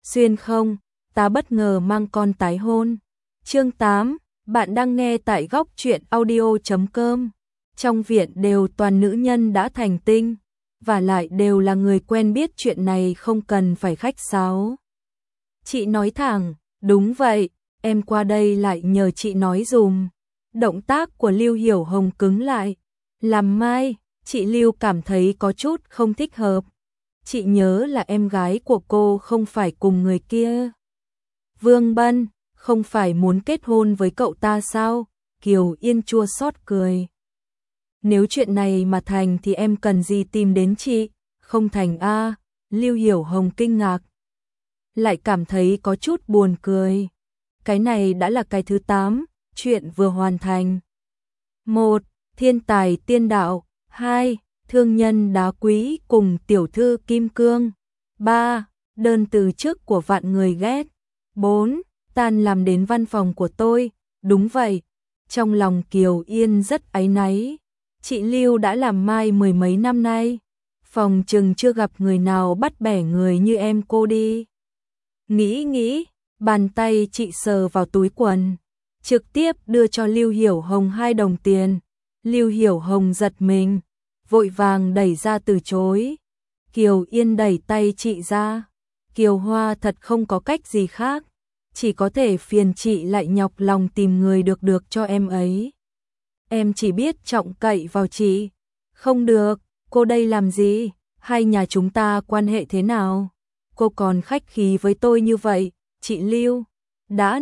Xuyên không, ta bất ngờ mang con tái hôn. Chương 8, bạn đang nghe tại góc truyện audio.com. Trong viện đều toàn nữ nhân đã thành tinh, và lại đều là người quen biết, chuyện này không cần phải khách sáo. Chị nói thẳng, đúng vậy, em qua đây lại nhờ chị nói dùm. Động tác của Lưu Hiểu Hồng cứng lại. Làm mai, chị Lưu cảm thấy có chút không thích hợp. Chị nhớ là em gái của cô không phải cùng người kia. Vương Bân, không phải muốn kết hôn với cậu ta sao? Kiều Yên chua xót cười. Nếu chuyện này mà thành thì em cần gì tìm đến chị? Không thành a. Lưu Hiểu Hồng kinh ngạc. Lại cảm thấy có chút buồn cười. Cái này đã là cái thứ 8, chuyện vừa hoàn thành. 1. Thiên tài tiên đạo. 2. Thương nhân đá quý cùng tiểu thư kim cương. 3. Đơn từ chức của vạn người ghét. 4. Tan làm đến văn phòng của tôi. Đúng vậy. Trong lòng Kiều Yên rất áy náy. Chị Lưu đã làm mai mười mấy năm nay. Phòng chừng chưa gặp người nào bắt bẻ người như em cô đi. Nghĩ, bàn tay chị sờ vào túi quần. Trực tiếp đưa cho Lưu Hiểu Hồng 2 đồng tiền. Lưu Hiểu Hồng giật mình, vội vàng đẩy ra từ chối. Kiều Yên đẩy tay chị ra. Kiều Hoa thật không có cách gì khác, chỉ có thể phiền chị lại nhọc lòng tìm người được cho em ấy. Em chỉ biết trọng cậy vào chị. Không được, cô đây làm gì? Hai nhà chúng ta quan hệ thế nào? Cô còn khách khí với tôi như vậy, chị Lưu. Đã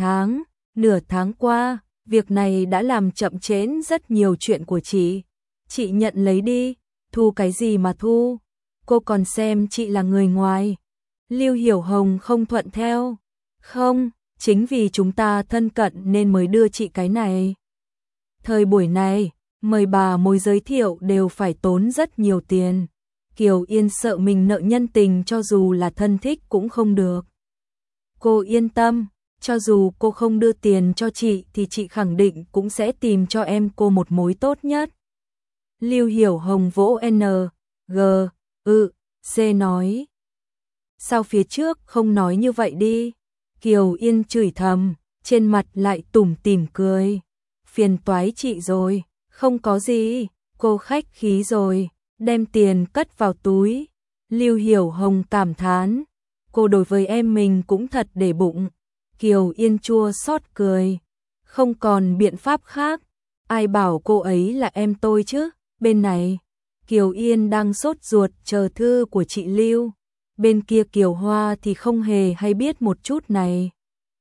nửa tháng qua, việc này đã làm chậm trễ rất nhiều chuyện của chị. Chị nhận lấy đi, thu cái gì mà thu? Cô còn xem chị là người ngoài. Lưu Hiểu Hồng không thuận theo. Không, chính vì chúng ta thân cận nên mới đưa chị cái này. Thời buổi này, mời bà mối giới thiệu đều phải tốn rất nhiều tiền. Kiều Yên sợ mình nợ nhân tình, cho dù là thân thích cũng không được. Cô yên tâm, cho dù cô không đưa tiền cho chị thì chị khẳng định cũng sẽ tìm cho em cô một mối tốt nhất. Lưu Hiểu Hồng vỗ C nói. Sao phía trước không nói như vậy đi? Kiều Yên chửi thầm, trên mặt lại tủm tỉm cười. Phiền toái chị rồi, không có gì, cô khách khí rồi, đem tiền cất vào túi. Lưu Hiểu Hồng cảm thán, cô đối với em mình cũng thật để bụng. Kiều Yên chua xót cười, không còn biện pháp khác, ai bảo cô ấy là em tôi chứ. Bên này, Kiều Yên đang sốt ruột chờ thư của chị Lưu. Bên kia Kiều Hoa thì không hề hay biết một chút này.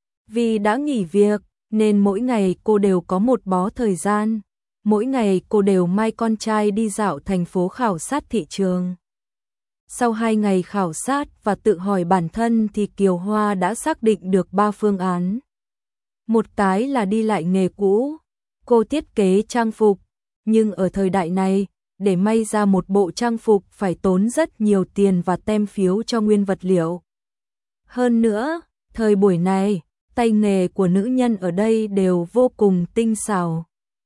Vì đã nghỉ việc, nên mỗi ngày cô đều có một bó thời gian. Mỗi ngày cô đều mai con trai đi dạo thành phố khảo sát thị trường. Sau 2 ngày khảo sát và tự hỏi bản thân thì Kiều Hoa đã xác định được 3 phương án. Một cái là đi lại nghề cũ, cô thiết kế trang phục, nhưng ở thời đại này, để may ra một bộ trang phục phải tốn rất nhiều tiền và tem phiếu cho nguyên vật liệu. Hơn nữa, thời buổi này, tay nghề của nữ nhân ở đây đều vô cùng tinh xảo.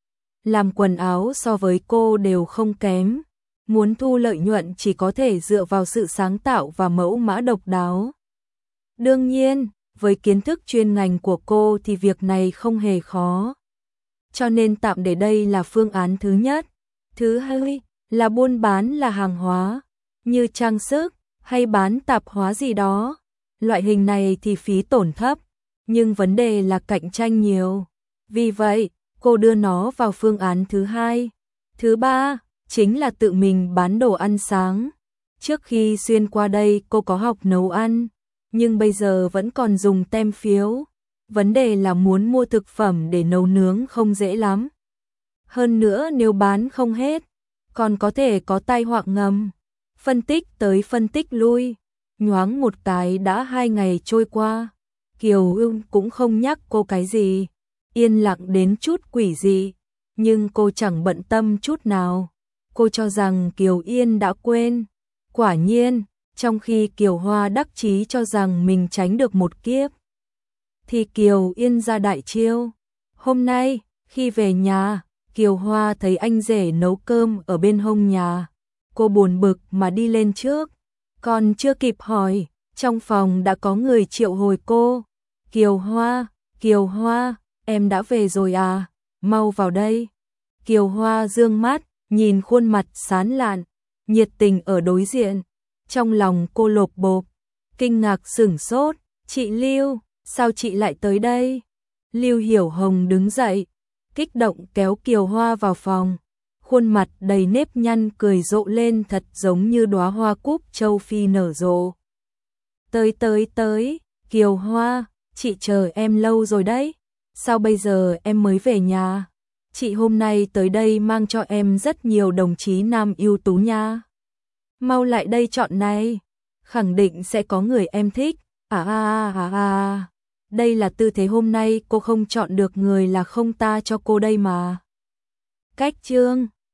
Làm quần áo so với cô đều không kém. Muốn thu lợi nhuận chỉ có thể dựa vào sự sáng tạo và mẫu mã độc đáo. Đương nhiên, với kiến thức chuyên ngành của cô thì việc này không hề khó. Cho nên tạm để đây là phương án thứ nhất. Thứ hai là buôn bán là hàng hóa, như trang sức hay bán tạp hóa gì đó. Loại hình này thì phí tổn thấp, nhưng vấn đề là cạnh tranh nhiều. Vì vậy, cô đưa nó vào phương án thứ hai. Thứ ba chính là tự mình bán đồ ăn sáng. Trước khi xuyên qua đây cô có học nấu ăn, nhưng bây giờ vẫn còn dùng tem phiếu. Vấn đề là muốn mua thực phẩm để nấu nướng không dễ lắm. Hơn nữa nếu bán không hết, còn có thể có tai họa ngầm. Phân tích tới phân tích lui, nhoáng một cái đã 2 ngày trôi qua. Kiều Ưng cũng không nhắc cô cái gì, yên lặng đến chút quỷ dị, nhưng cô chẳng bận tâm chút nào. Cô cho rằng Kiều Yên đã quên. Quả nhiên, trong khi Kiều Hoa đắc chí cho rằng mình tránh được một kiếp, thì Kiều Yên ra đại chiêu. Hôm nay, khi về nhà, Kiều Hoa thấy anh rể nấu cơm ở bên hông nhà. Cô buồn bực mà đi lên trước. Còn chưa kịp hỏi, Trong phòng đã có người triệu hồi cô. Kiều Hoa, em đã về rồi à, mau vào đây. Kiều Hoa dương mắt, nhìn khuôn mặt sán lạn, nhiệt tình ở đối diện. Trong lòng cô lột bột, kinh ngạc sửng sốt. Chị Lưu, sao chị lại tới đây? Lưu Hiểu Hồng đứng dậy, kích động kéo Kiều Hoa vào phòng. Khuôn mặt đầy nếp nhăn cười rộ lên thật giống như đóa hoa cúc châu Phi nở rộ. Tới, Kiều Hoa, chị chờ em lâu rồi đấy. Sao bây giờ em mới về nhà? Chị hôm nay tới đây mang cho em rất nhiều đồng chí nam ưu tú nha. Mau lại đây chọn này, khẳng định sẽ có người em thích. Đây là tư thế hôm nay cô không chọn được người là không ta cho cô đây mà. Cách chương